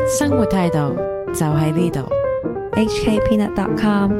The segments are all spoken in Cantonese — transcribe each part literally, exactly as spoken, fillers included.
生活態度就喺呢度。 H K Peanut dot com。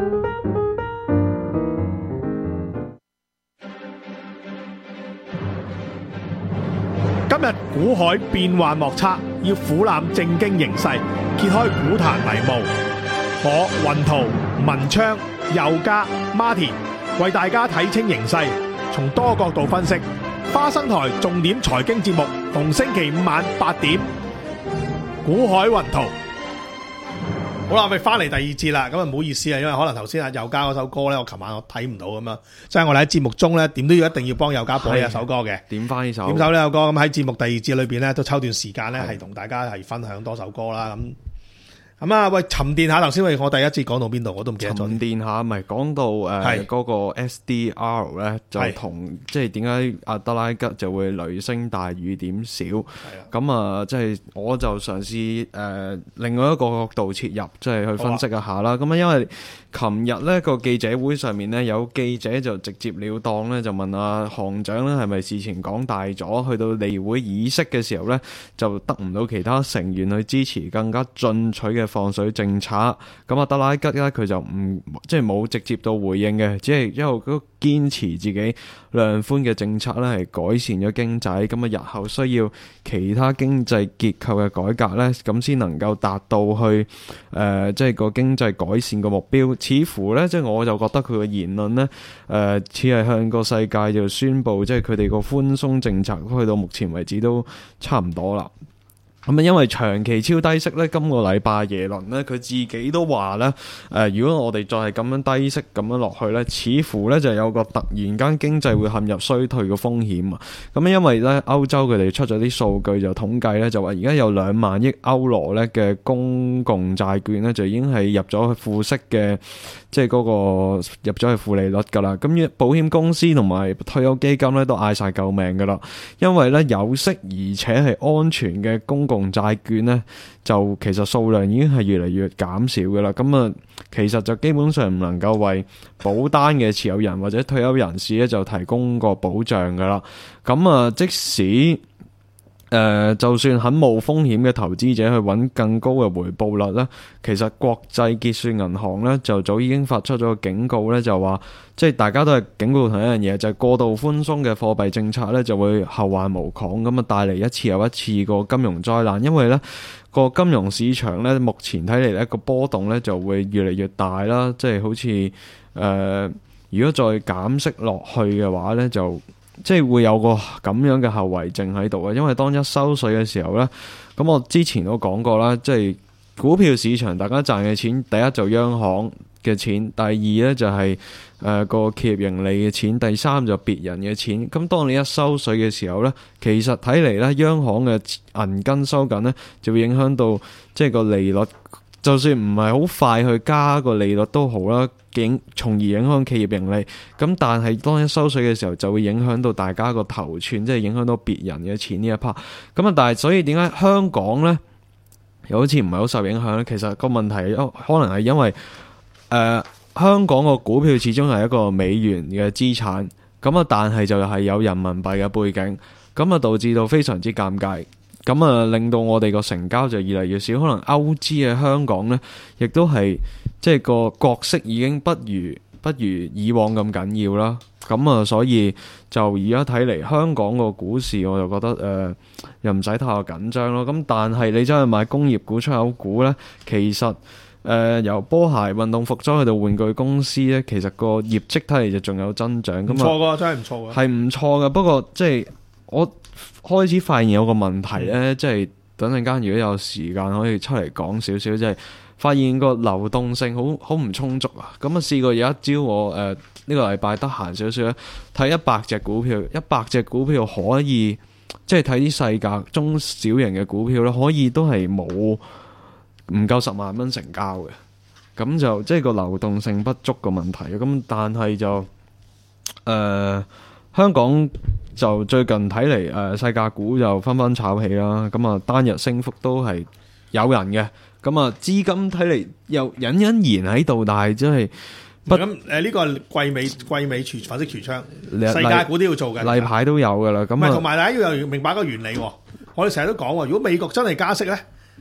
今日股海變幻莫測，要俯瞰政經形勢，揭開股壇迷霧。我雲圖、文昌、佑嘉、Martin 為大家睇清形勢，從多角度分析。花生台重點財經節目，逢星期五晚八點。股海雲圖。好啦，我哋翻嚟第二節啦，咁啊唔好意思啊，因為可能頭先阿佑嘉嗰首歌咧，我琴晚我睇唔到咁樣，即係我哋喺節目中咧，點都要一定要幫佑嘉播呢一首歌嘅， 點翻呢首， 點首呢首歌，咁喺節目第二節裏邊咧，都抽段時間咧，係同大家係分享多首歌啦，咁。咁啊，喂，沉澱下頭先，喂，我第一節講到邊度，我都唔記得咗。 沉澱下，咪講到誒嗰個 S D R 咧，就同即係點解阿德拉吉就會雷聲大雨點少？咁啊，即係我就嘗試誒另外一個角度切入，即係去分析一下啦。咁啊，因為琴日咧個記者會上面咧，有記者就直接了當咧，就問阿行長咧係咪事前講大咗，去到例會議息嘅時候咧，就得唔到其他成員去支持更加進取嘅放水政策。咁啊，德拉吉咧佢就唔即係冇直接到回應嘅，只係因為佢堅持自己量寬嘅政策咧係改善咗經濟，咁啊日後需要其他經濟結構嘅改革咧，咁先能夠達到去誒、呃、即係個經濟改善嘅目標。似乎咧，即係我就覺得佢嘅言論咧，誒、呃、似係向個世界就宣布，即係佢哋個寬鬆政策去到目前為止都差唔多啦。咁啊，因為長期超低息咧，今個禮拜耶倫咧，佢自己都話咧，誒、呃，如果我哋再係咁樣低息咁樣落去咧，似乎咧就有個突然間經濟會陷入衰退嘅風險啊！咁因為咧歐洲佢哋出咗啲數據就統計咧，就話而家有兩萬億歐羅咧嘅公共債券咧，就已經係入咗去負息嘅，即係嗰個入咗去負利率㗎啦。咁保險公司同埋退休基金咧都嗌晒救命㗎啦，因為咧有息而且係安全嘅公共共債券咧，就其實數量已經係越嚟越減少嘅啦。咁啊，其實就基本上唔能夠為保單嘅持有人或者退休人士咧，就提供個保障噶啦。咁啊，即使誒、呃，就算很冒風險嘅投資者去揾更高嘅回報率咧，其實國際結算銀行咧就早已經發出咗個警告咧，就話即係大家都係警告同一樣嘢，就係、是、過度寬鬆嘅貨幣政策咧就會後患無窮，咁啊帶嚟一次又一次個金融災難。因為咧個金融市場咧目前睇嚟咧個波動咧就會越嚟越大啦，即係好似誒、呃，如果再減息落去嘅話咧就。即係會有個咁樣嘅後遺症喺度啊，因為當一收水嘅時候呢，咁我之前都講過啦，即係股票市場大家賺嘅錢，第一就央行嘅錢，第二呢就係誒個企業盈利嘅錢，第三就別人嘅錢。咁當你一收水嘅時候呢，其實睇嚟呢，央行嘅銀根收緊呢，就會影響到即係個利率。就算唔係好快去加個利率都好啦，影從而影響企業盈利。咁但係當一收水嘅時候，就會影響到大家個頭寸，即係影響到別人嘅錢呢一 part。咁啊，但係所以點解香港呢又好似唔係好受影響呢？其實個問題可能係因為誒、呃、香港個股票始終係一個美元嘅資產，咁啊，但係就係有人民幣嘅背景，咁啊導致到非常之尷尬。咁啊，令到我哋個成交就越嚟越少，可能歐資喺香港呢，亦都係即係個角色已經不如不如以往咁緊要啦。咁啊，所以就而家睇嚟，香港個股市我就覺得誒、呃，又唔使太過緊張咯。咁但係你真係買工業股、出口股呢，其實誒、呃、由波鞋、運動服裝去到玩具公司呢，其實個業績睇嚟就仲有增長。 唔錯噶，真係唔錯噶， 係唔錯噶。不過即係我。開始發現有個問題咧，即係等陣間如果有時間可以出嚟講少少，即係發現個流動性好好唔充足啊！咁啊試過有一朝我誒呢、呃呢個禮拜得閒少少咧，睇一百隻股票，一百隻股票可以即係睇啲細價中小型嘅股票咧，可以都係冇唔夠十萬蚊成交嘅，咁就即係個流動性不足嘅問題。咁但係就誒、呃、香港。就最近睇嚟，誒細價股就紛紛炒起啦，咁啊單日升幅都係有人嘅，咁啊資金睇嚟又隱隱然喺度，但係真係不咁誒呢個係季尾季尾櫥粉飾櫥窗，細價股都要做嘅， 例牌都有㗎啦。咁啊， 同埋大家要有明白一個原理喎，我哋成日都講喎，如果美國真係加息咧，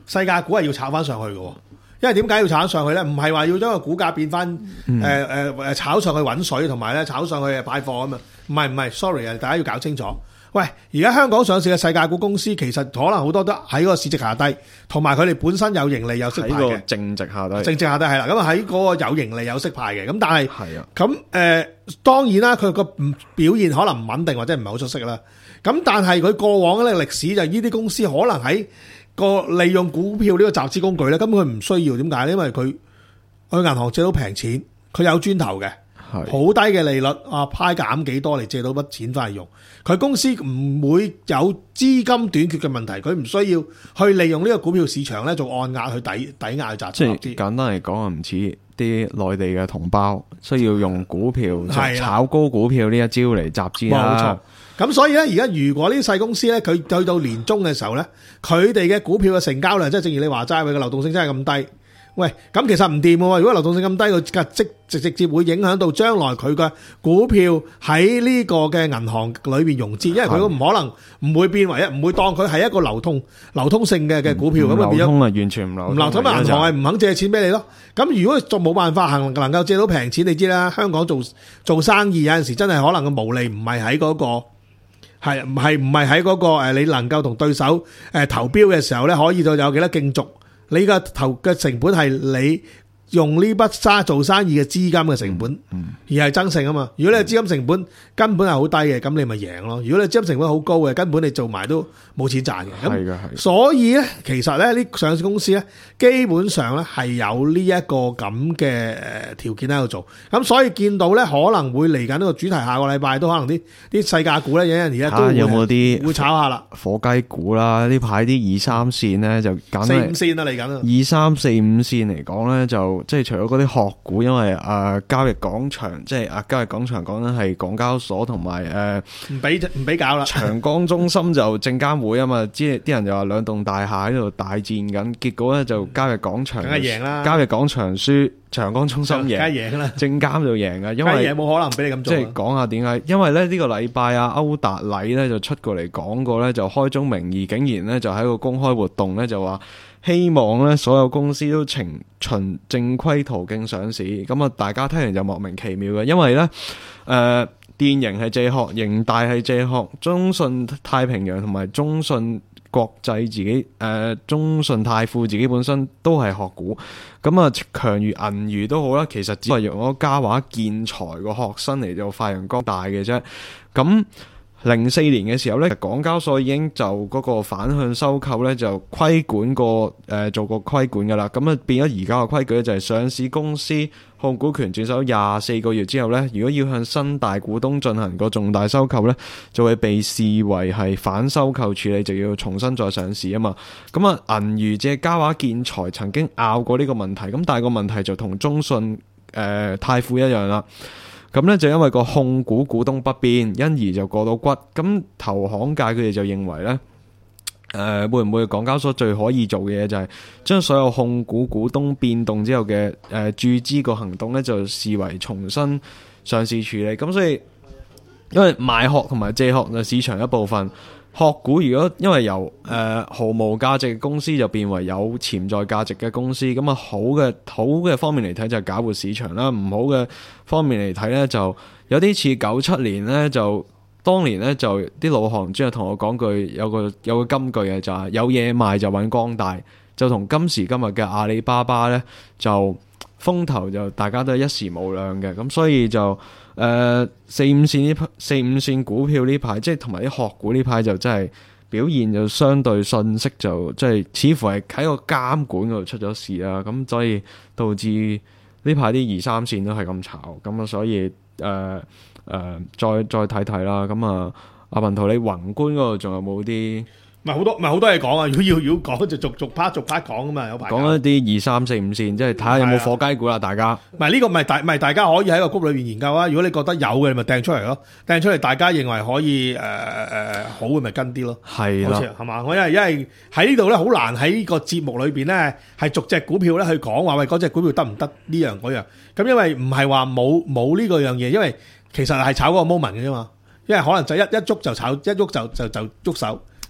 細價股係要炒翻上去嘅。因為點解要炒上去咧？唔係話要將個股價變翻誒誒誒炒上去揾水，同埋咧炒上去派貨啊嘛。唔係唔係 sorry 啊，大家要搞清楚。喂，而家香港上市嘅細價股公司，其實可能好多都喺個市值下低，同埋佢哋本身有盈利有息派嘅。 正值下低， 正值下低係啦。咁啊喺嗰個有盈利有息派嘅。咁但係係啊， 咁誒、呃、當然啦，佢個表現可能唔穩定或者唔係好出色啦。咁但係佢過往嘅歷史就係呢啲公司可能喺個利用股票呢個集資工具咧，根本佢唔需要。點解咧？因為佢去銀行借到平錢，佢有磚頭嘅，好低嘅利率啊，派減幾多嚟借到筆錢翻嚟用。佢公司唔會有資金短缺嘅問題，佢唔需要去利用呢個股票市場咧做按壓去抵抵押去集資。 即係簡單嚟講啊，唔似啲內地嘅同胞需要用股票炒高股票呢一招嚟集資啦。 冇錯，咁所以咧，而家如果呢啲細公司咧，佢去到年中嘅時候咧，佢哋嘅股票嘅成交量，即係正如你話齋，佢嘅流動性真係咁低。喂，咁其實唔掂喎。如果流動性咁低，佢直直直接會影響到將來佢嘅股票喺呢個嘅銀行裏邊融資，因為佢都唔可能唔會變為一，唔會當佢係一個流通流通性嘅嘅股票咁啊變咗。 流通啊，完全唔流通。 唔流通，銀行係唔肯借錢俾你咯。咁如果仲冇辦法行能夠借到平錢，你知啦，香港做做生意有陣時真係可能個毛利唔係喺嗰個係唔係唔係喺嗰個誒，你能夠同對手誒投標嘅時候咧，可以到有幾多競逐。你個投嘅成本係你用呢筆沙做生意嘅資金嘅成本，而係增勝啊嘛。如果你嘅資金成本根本係好低嘅，咁你咪贏咯。如果你資金成本好高嘅，根本你做埋都冇錢賺嘅。係嘅，係。所以咧，其實咧，呢上市公司咧，基本上咧係有呢一個咁嘅誒條件喺度做。咁所以見到咧，可能會嚟緊呢個主題，下個禮拜都可能啲啲細價股咧，有人而家都會有冇啲會炒下啦。 火雞股啦，呢排啲二三線咧就揀四五線啦嚟緊啊。 二三四五線嚟講咧，就即係除咗嗰啲殼股，因為誒、呃、交易廣場，即係啊交易廣場講緊係港交所同埋誒唔俾唔俾搞啦。長江中心就證監會啊嘛，即係啲人就話兩棟大廈喺度大戰緊，結果咧就交易廣場梗係贏啦，交易廣場輸，長江中心贏，梗係贏啦，證監就贏啊，因為冇可能俾你咁做。即係講下點解？因為咧呢個禮拜啊歐達禮咧就出過嚟講過咧，就開宗明義，竟然咧就喺個公開活動咧就話。希望咧所有公司都循循正規途徑上市，咁啊大家聽完就莫名其妙嘅，因為咧誒、呃、電盈係借殼，盈大係借殼，中信太平洋同埋中信國際自己誒、呃、中信泰富自己本身都係殼股，咁啊強如銀娛都好啦，其實只係用咗嘉華建材個殼身嚟做發揚光大嘅啫，咁。零四年嘅時候咧，港交所已經就嗰個反向收購咧就規管過誒、呃、做過規管噶啦，咁啊變咗而家嘅規矩咧就係上市公司控股權轉手廿四個月之後咧，如果要向新大股東進行個重大收購咧，就會被視為係反收購處理，就要重新再上市啊嘛。咁啊銀娛借嘉華建材曾經拗過呢個問題，咁但係個問題就同中信誒泰富一樣啦。咁咧就因為個控股股東不變，因而就過到骨。咁投行界佢哋就認為咧，誒、呃、會唔會港交所最可以做嘅嘢就係將所有控股股東變動之後嘅誒、呃、注資個行動咧，就視為重新上市處理。咁所以因為賣殼同埋借殼就市場一部分。殼股如果因為由誒、呃、毫無價值嘅公司就變為有潛在價值嘅公司，咁啊好嘅好嘅方面嚟睇就係搞活市場啦，唔好嘅方面嚟睇咧就有啲似九七年咧，就當年咧就啲老行專係同我講句有個有個金句嘅就係有嘢賣就揾光大，就同今時今日嘅阿里巴巴咧就風頭就大家都係一時無兩嘅，咁所以就。誒、呃、四五線呢四五線股票呢排，即係同埋啲殼股呢排就真係表現就相對遜色，就即係似乎係喺個監管嗰度出咗事啦。咁所以導致呢排啲二三線都係咁炒，咁啊所以誒誒、呃呃、再再睇睇啦。咁啊阿文圖，你宏觀嗰度仲有冇啲？ 唔係好多，唔係好多嘢講啊！如果要要講就逐逐 part 逐 part 講啊嘛，有排講一啲二三四五線，即係睇下有冇火雞股啦，大家。 唔係呢個，唔係大，唔係大家可以喺個谷裏邊研究啊！如果你覺得有嘅，你咪掟出嚟咯，掟出嚟，大家認為可以誒誒、呃、好嘅，咪跟啲咯。係啦，係嘛？我因為因為喺呢度咧，好難喺呢個節目裏邊咧，係逐隻股票咧去講話喂，嗰隻股票得唔得呢樣嗰樣？咁因為唔係話冇冇呢個樣嘢，因為其實係炒嗰個 moment 嘅啫嘛。因為可能就一一捉就炒，一喐就就就喐手。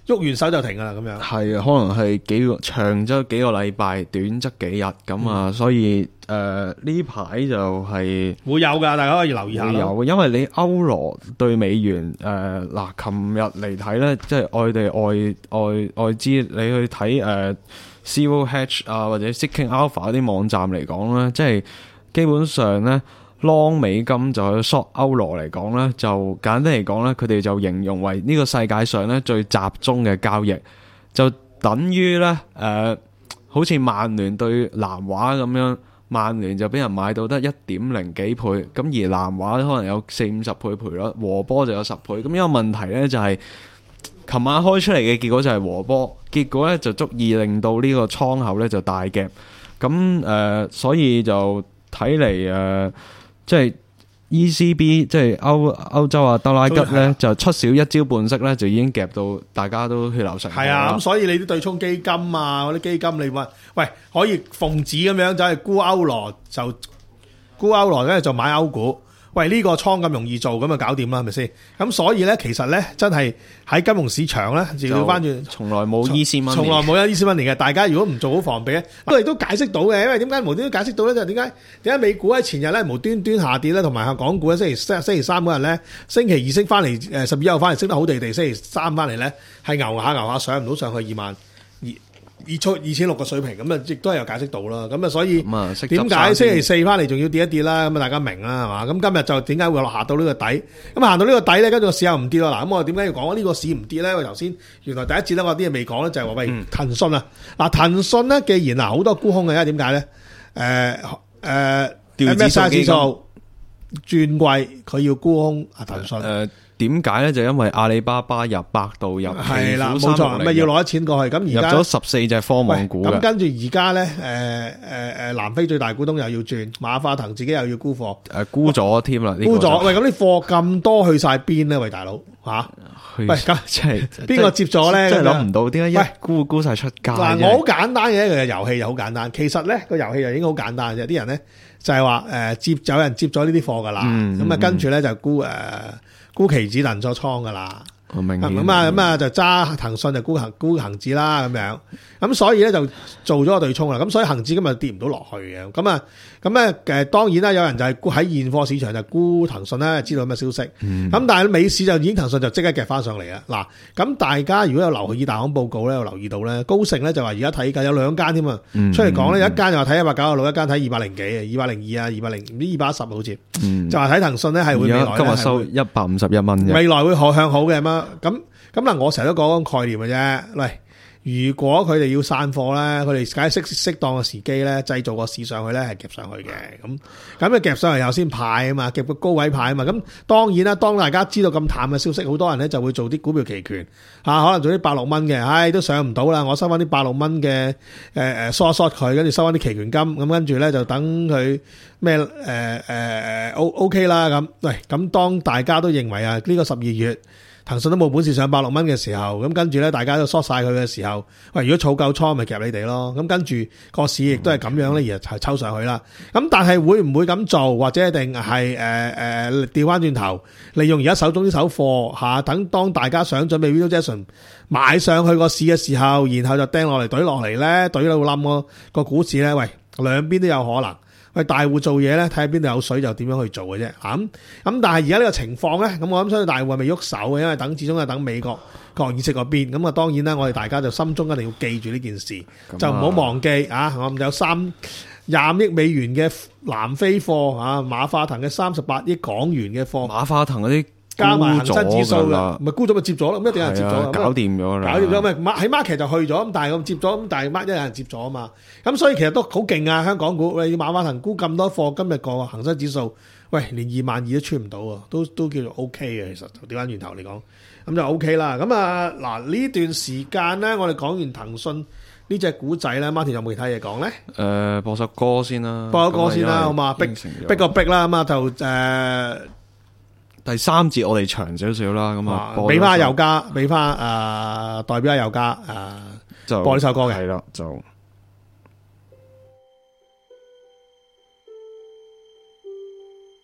喐完手就停噶啦，咁樣。 係啊，可能係幾個長則幾個禮拜，短則幾日咁啊，嗯、所以誒呢排就係、是、 會有噶，大家可以留意下。會有，因為你歐羅對美元誒嗱，琴日嚟睇咧，即係外地外外外資，你去睇誒 Zero Hedge 啊或者 Seeking Alpha 嗰啲網站嚟講咧，即係基本上咧。long 美金就去 short 歐羅嚟講咧，就簡單嚟講咧，佢哋就形容為呢個世界上咧最集中嘅交易，就等於咧誒、呃，好似曼聯對南華咁樣，曼聯就俾人買到得一點零幾倍，咁而南華可能有四五十倍賠率，和波就有十倍。咁呢個問題咧就係、是，琴晚開出嚟嘅結果就係和波，結果咧就足以令到呢個倉口咧就大夾，咁誒、呃，所以就睇嚟誒。呃即係 E C B， 即係歐歐洲啊，德拉吉咧就出少一招半式咧，就已經夾到大家都血流成河啦。係啊，咁所以你啲對沖基金啊，嗰啲基金你話喂可以奉旨咁樣走去沽歐羅，就沽歐羅咧就買歐股。喂，呢、這個倉咁容易做，咁就搞掂啦，係咪先？咁所以咧，其實咧，真係喺金融市場咧，就要翻轉，從來冇 easy money，從來冇有 easy money嘅。大家如果唔做好防備咧，我哋都解釋到嘅。因為點解無端端解釋到咧？就係點解點解美股喺前日咧無端端下跌咧，同埋港股咧星期星期三嗰日咧，星期二升翻嚟，誒十二號翻嚟升得好地地，星期三翻嚟咧係牛下牛下上唔到上去二萬二。二出二千六個水平，咁啊亦都係有解釋到啦。咁啊，所以點解星期四翻嚟仲要跌一跌啦？咁啊，大家明啦，係嘛？咁今日就點解會落下到呢個底？咁行到呢個底咧，跟住個市又唔跌咯。嗱，咁我點解要講呢個市唔跌咧？我頭先原來第一節咧，我啲嘢未講咧，就係話喂騰訊啊。嗱，騰訊咧，既然嗱好多沽空嘅，因為點解咧？誒誒，M S C I 指數轉貴，佢要沽空啊騰訊。誒點解咧？就因為阿里巴巴入百度入係啦，冇錯，咪要攞啲錢過去。咁而家入咗十四隻科網股。咁跟住而家咧，誒誒誒，南非最大股東又要轉，馬化騰自己又要沽貨，誒沽咗添啦。沽咗，喂，咁啲貨咁多去晒邊咧？喂，大佬吓，喂，咁即係邊個接咗咧？真係諗唔到，點解一沽沽晒出街？嗱，我好簡單嘅一個遊戲又好簡單。其實咧個遊戲又已經好簡單嘅，啲人咧就係話誒接有人接咗呢啲貨噶啦，咁啊跟住咧就沽誒。沽期指能咗倉噶啦，咁啊咁啊就揸騰訊就沽恒沽恒指啦咁樣，咁所以咧就做咗個對沖啦，咁所以恒指今日跌唔到落去嘅，咁啊咁咧誒當然啦，有人就係沽喺現貨市場就沽騰訊啦，知道咩消息，咁、嗯、但係美市就已經騰訊就即刻夾翻上嚟啦。嗱，咁大家如果有留意大行報告咧，有留意到咧，高盛咧就話而家睇緊有兩間添啊，出嚟講咧有一間就話睇一百九十六，一間睇二百零幾啊，二百零二啊，二百零唔知二百一十好似，嗯、就話睇騰訊咧係會未來今日收一百五十一蚊，未來會可向好嘅嘛，咁咁嗱我成日都講個概念嘅啫，喂。如果佢哋要散貨咧，佢哋梗係適適當嘅時機咧，製造個市上去咧，係夾上去嘅。咁咁你夾上嚟又先派啊嘛，夾個高位派啊嘛。咁當然啦，當大家知道咁淡嘅消息，好多人咧就會做啲股票期權嚇，可能做啲百六蚊嘅，唉都上唔到啦。我收翻啲百六蚊嘅誒誒 short short 佢，跟住收翻啲期權金，咁跟住咧就等佢咩誒誒誒 O O K 啦咁。喂，咁當大家都認為啊，呢個十二月。騰訊都冇本事上百六蚊嘅時候，咁跟住咧，大家都縮晒佢嘅時候，喂，如果儲夠倉咪夾你哋咯。咁跟住個市亦都係咁樣咧，而係抽上去啦。咁但係會唔會咁做，或者一定係誒誒調翻轉頭，利用而家手中啲手貨嚇，等當大家想準備 Window Jackson 買上去個市嘅時候，然後就掟落嚟懟落嚟咧，懟到冧個個股市咧，喂，兩邊都有可能。喂，大戶做嘢咧，睇下邊度有水就點樣去做嘅啫。咁咁，但係而家呢個情況咧，咁我諗相信大戶係未喐手嘅，因為等始終係等美國國議息嗰邊。咁啊，當然啦，我哋大家就心中一定要記住呢件事，啊、就唔好忘記啊！我哋有三廿億美元嘅南非貨啊，馬化騰嘅三十八億港元嘅貨，馬化騰嗰啲。加埋恒生指數嘅，咪沽咗咪接咗咯，咁一定有人接咗，搞掂咗啦，搞掂咗咪喺 market 就去咗，咁但係咁接咗，咁但係 market 有人接咗啊嘛，咁所以其實都好勁啊，香港股，喂，馬化騰沽咁多貨，今日個恒生指數，喂，連二萬二都穿唔到啊，都都叫做 O K 嘅，其實調翻轉頭嚟講，咁就 O K 啦，咁啊嗱呢段時間咧，我哋講完騰訊呢隻股仔咧 ，Martin 有冇其他嘢講咧？誒、呃，播首歌先啦，播首歌先啦，好嘛，逼逼個逼啦，咁啊就誒。呃第三節我哋長少少啦，咁啊，俾翻油價，俾翻誒代表下油價誒，就播呢首歌嘅，係啦，就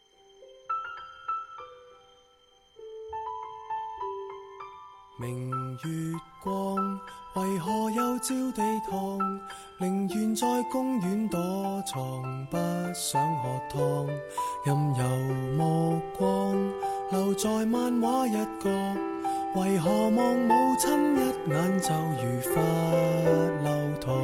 明月光為何又照地堂？寧願在公園躲藏，不想喝湯。任由目光留在漫畫一角，為何望母親一眼就如發流糖？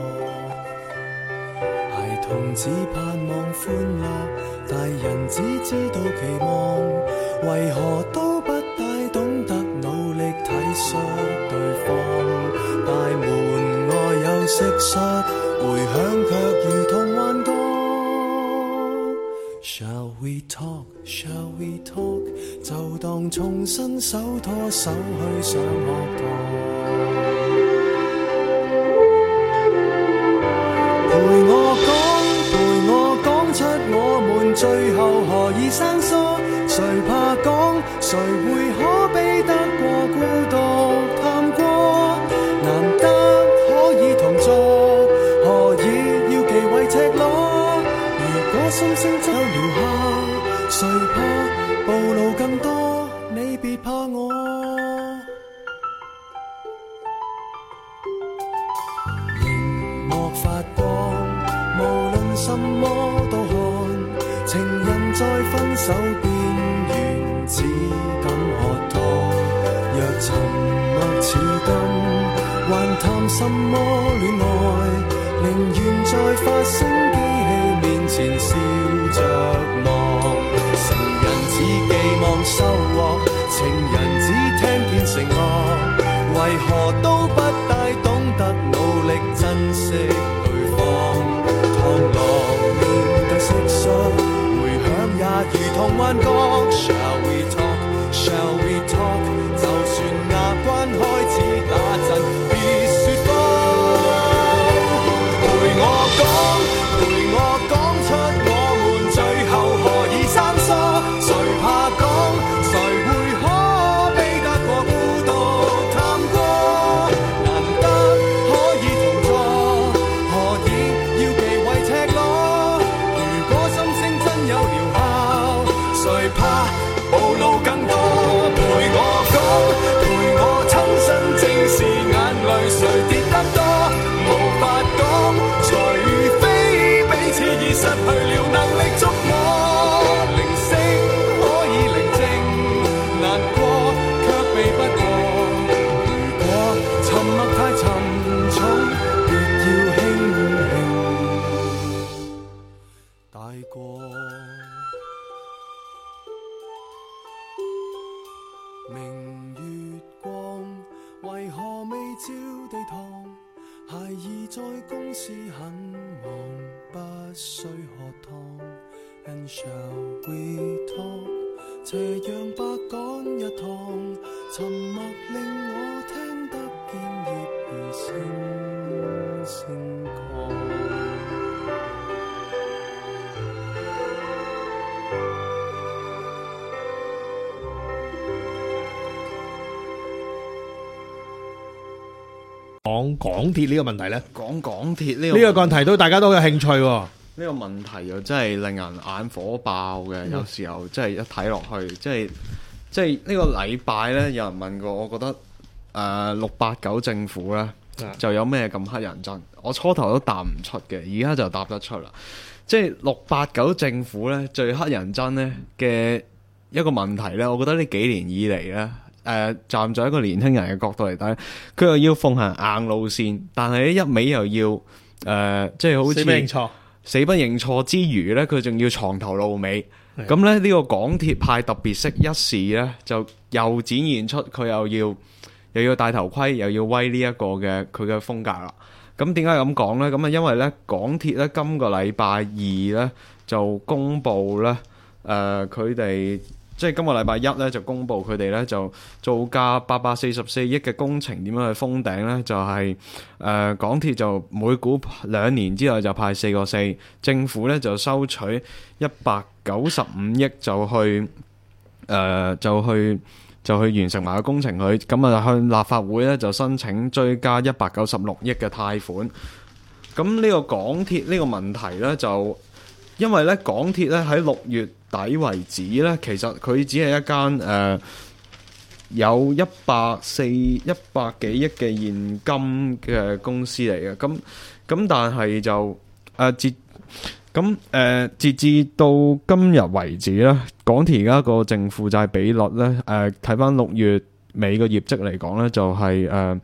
孩童只盼望歡樂，大人只知道期望，為何都不大懂得努力體恤對方？大門外有蟋蟀，回響卻如同幻覺。Shall we talk? Shall we talk? 就當重新手拖手去上學堂。陪我講，陪我講出我們最後何以生疏。誰怕講？誰會可比得過孤獨探過？難得可以同坐，何以要忌諱赤裸？如果心聲真有療效，誰怕暴露更多？你別怕我。熒幕發光，無論什麼都看，情人在分手邊緣只敢喝湯。若沉默似金，還談什麼戀愛？寧願在發聲機器面前笑着望。成人只寄望收穫，情人只聽見承諾，為何都不大懂得努力珍惜對方？螳螂面對蟋蟀，回響也如同幻覺。Shall we talk? Shall we talk? 就算牙關開始打震，別說謊。陪我講，陪我講出我們最後何以生疏。誰怕講？誰會可比得過孤獨探過？難得可以同坐，何以要忌諱赤裸？如果心聲真有療效，誰怕暴露更多？陪我講，陪我親身正視眼淚誰跌得多？無法講，除非彼此已失去了能力觸摸。鈴聲可以寧靜，難過卻避不過。如果沉默太沉重，別要輕輕帶過。明月光，為何未照地堂？孩兒在公司很忙，不需喝湯。And shall we talk？ 斜陽白趕一趟，沉默令我聽得見葉兒聲聲降。 講港鐵呢個問題呢， 講港鐵呢呢個問題都大家都有興趣喎。 呢個問題又真係令人眼火爆嘅，嗯、有時候真係一睇落去，即係即係呢個禮拜呢，有人問過，我覺得誒六八九政府呢，嗯、就有咩咁乞人憎？我初頭都答唔出嘅，而家就答得出啦。即係六八九政府呢，最乞人憎呢嘅一個問題呢，我覺得呢幾年以嚟呢。誒、呃、站在一個年輕人嘅角度嚟睇，佢又要奉行硬路線，但係一味又要誒、呃，即係好似死不認錯，死不認錯之餘呢，佢仲要藏頭露尾。咁咧呢、呢個港鐵派特別息一時呢，就又展現出佢又要又要戴頭盔，又要威呢一個嘅佢嘅風格啦。咁點解咁講呢？咁啊，因為呢港鐵呢，今個禮拜二呢，就公布呢，誒佢哋。即係今個禮拜一咧，就公布佢哋咧就造價八百四十四億嘅工程點樣去封頂咧？就係、是、誒、呃、港鐵就每股兩年之內就派四個四，政府咧就收取一百九十五億就去誒、呃、就去就去完成埋個工程佢，咁啊向立法會咧就申請追加一百九十六億嘅貸款。咁呢個港鐵呢個問題咧就因為咧港鐵咧喺六月底為止咧，其實佢只係一間誒有一百四一百幾億嘅現金嘅公司嚟嘅，咁咁但係就誒截咁誒截至到今日為止咧，港鐵而家個淨負債比率咧，誒睇翻六月尾個業績嚟講咧，就係誒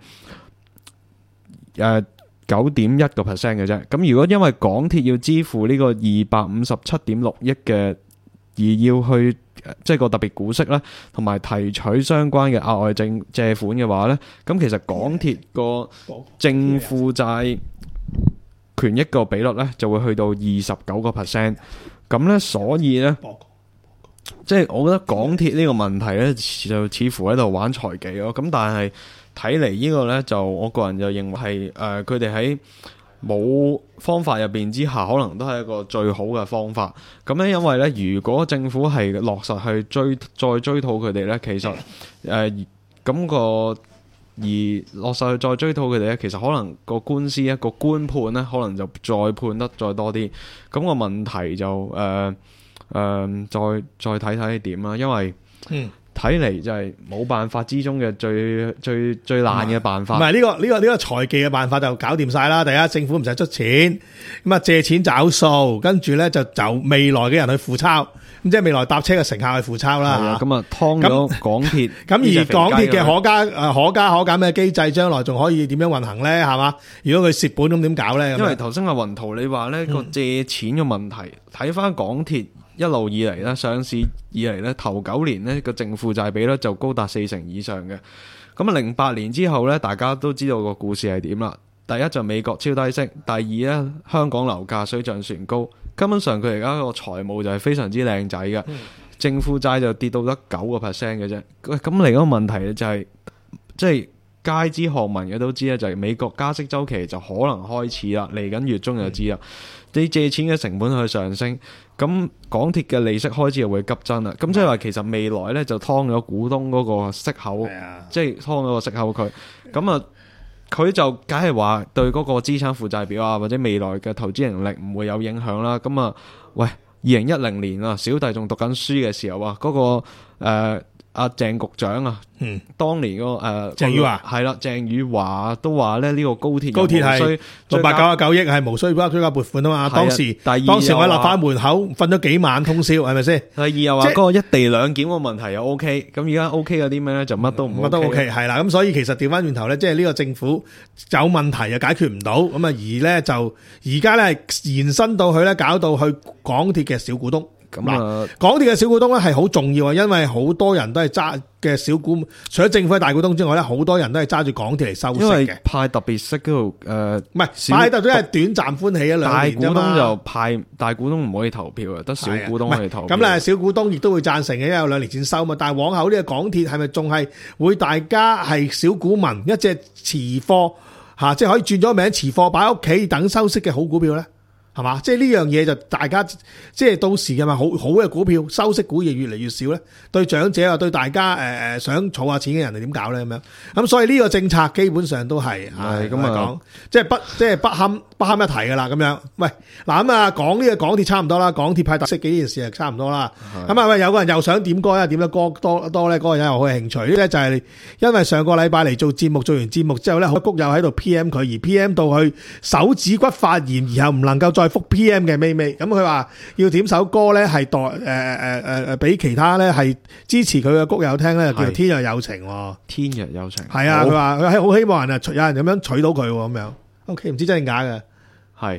誒九點一個 percent 嘅啫。咁如果因為港鐵要支付呢個二百五十七點六億嘅，而要去即係個特別股息咧，同埋提取相關嘅額外正借款嘅話咧，咁其實港鐵個淨負債權益個比率咧就會去到二十九個 percent。咁咧，所以咧，即係我覺得港鐵呢個問題咧，就似乎喺度玩財技咯。咁但係睇嚟呢個咧，就我個人就認為係誒佢哋喺冇方法入邊之下，可能都係一個最好嘅方法。咁咧，因為咧，如果政府係落實去追再追討佢哋咧，其實誒咁個而落實去再追討佢哋咧，其實可能個官司一個官判咧，可能就再判得再多啲。咁、個問題就誒誒、呃呃、再再睇睇點啦，因為嗯。睇嚟就係冇辦法之中嘅最最最爛嘅辦法。唔係呢個呢、呢個呢、呢個財技嘅辦法就搞掂晒啦。第一，政府唔使出錢，咁啊借錢找數，跟住咧就就未來嘅人去付鈔，咁即係未來搭車嘅乘客去付鈔啦。咁啊，劏咗港鐵。咁而港鐵嘅可加誒可加可減嘅機制，將來仲可以點樣運行咧？係嘛？如果佢蝕本咁點搞咧？因為頭先阿雲圖你話咧個借錢嘅問題，睇翻、嗯、港鐵。一路以嚟咧，上市以嚟咧，頭九年咧個淨負債比率就高達四成以上嘅。咁啊，零八年之後咧，大家都知道個故事係點啦。第一就美國超低息，第二咧香港樓價水漲船高，根本上佢而家個財務就係非常之靚仔嘅，淨負債就跌到得九個 percent 嘅啫。咁另一個問題咧就係、是，即係皆知學問嘅都知咧，就係、是、美國加息週期就可能開始啦，嚟緊月中就知啦。你借錢嘅成本去上升，咁港鐵嘅利息開支又會急增啦。咁即係話其實未來咧就劏咗股東嗰個息口，即係劏咗個息口佢。咁啊，佢就梗係話對嗰個資產負債表啊，或者未來嘅投資能力唔會有影響啦。咁啊，喂，二零一零年啊，小弟仲讀緊書嘅時候啊，嗰、嗰個誒。呃阿鄭局長啊，嗯，當年嗰個誒鄭宇華係啦，鄭宇華都話咧呢個高鐵高鐵係六百九十九億係無需追加撥款啊嘛。當時當時我喺立法門口瞓咗幾晚通宵，係咪先？第二又話嗰個一地兩檢個問題又 O K， 咁而家 O K 嗰啲咩咧就乜都唔乜都 O K 係啦。咁所以其實調翻轉頭咧，即係呢個政府有問題又解決唔到，咁啊而咧就而家咧延伸到去咧搞到去港鐵嘅小股東。咁啊，港鐵嘅小股東咧係好重要啊，因為好多人都係揸嘅小股，除咗政府嘅大股東之外咧，好多人都係揸住港鐵嚟收息嘅。因為派特別息嗰度，誒唔係派特別係短暫歡喜一兩年啫嘛。大股東就派，大股東唔可以投票啊，得小股東可以投票。咁咧，小股東亦都會贊成嘅，因為有兩年錢收嘛。但係往後呢個港鐵係咪仲係會大家係小股民一隻持貨嚇，即係可以轉咗名持貨擺喺屋企等收息嘅好股票咧？係嘛？即係呢樣嘢就大家即係到時嘅嘛，好好嘅股票收息股亦越嚟越少咧。對長者啊，對大家誒誒、呃、想儲下錢嘅人係點搞咧咁樣？咁所以呢個政策基本上都係係咁啊講，即係不即係不堪不堪一提噶啦咁樣。喂嗱咁啊講呢個港鐵差唔多啦，港鐵派特色幾件事係差唔多啦。咁啊喂，有個人又想點歌啊？點咗歌多多咧？嗰個人又好興趣咧，就係因為上個禮拜嚟做節目，做完節目之後咧，好多谷友喺度 P M 佢，而 P M 到佢手指骨發炎，然後唔能夠再覆 P M 嘅微微，咁佢話要點首歌咧，係代誒誒誒誒俾其他咧係支持佢嘅谷友聽咧，叫做《天若有情》。天若有情係啊，佢話佢係好希望人啊，有人咁樣娶到佢咁樣。O K， 唔知真定假嘅，係。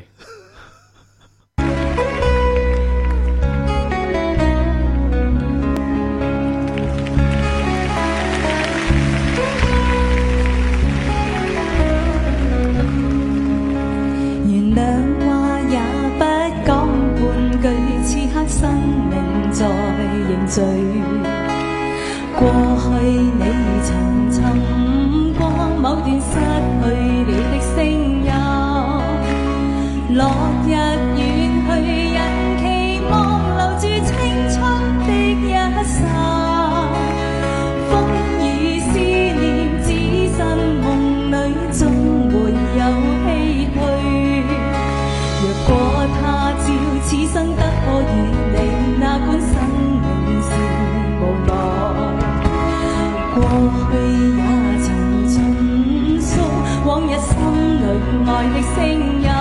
生命在凝聚，過去你曾尋過某段失去了的聲音，落日遠去，人期望留住青春的一剎，風雨思念只身夢裏總會有唏噓，若果他朝此生得可與你，哪管生命是的聲音。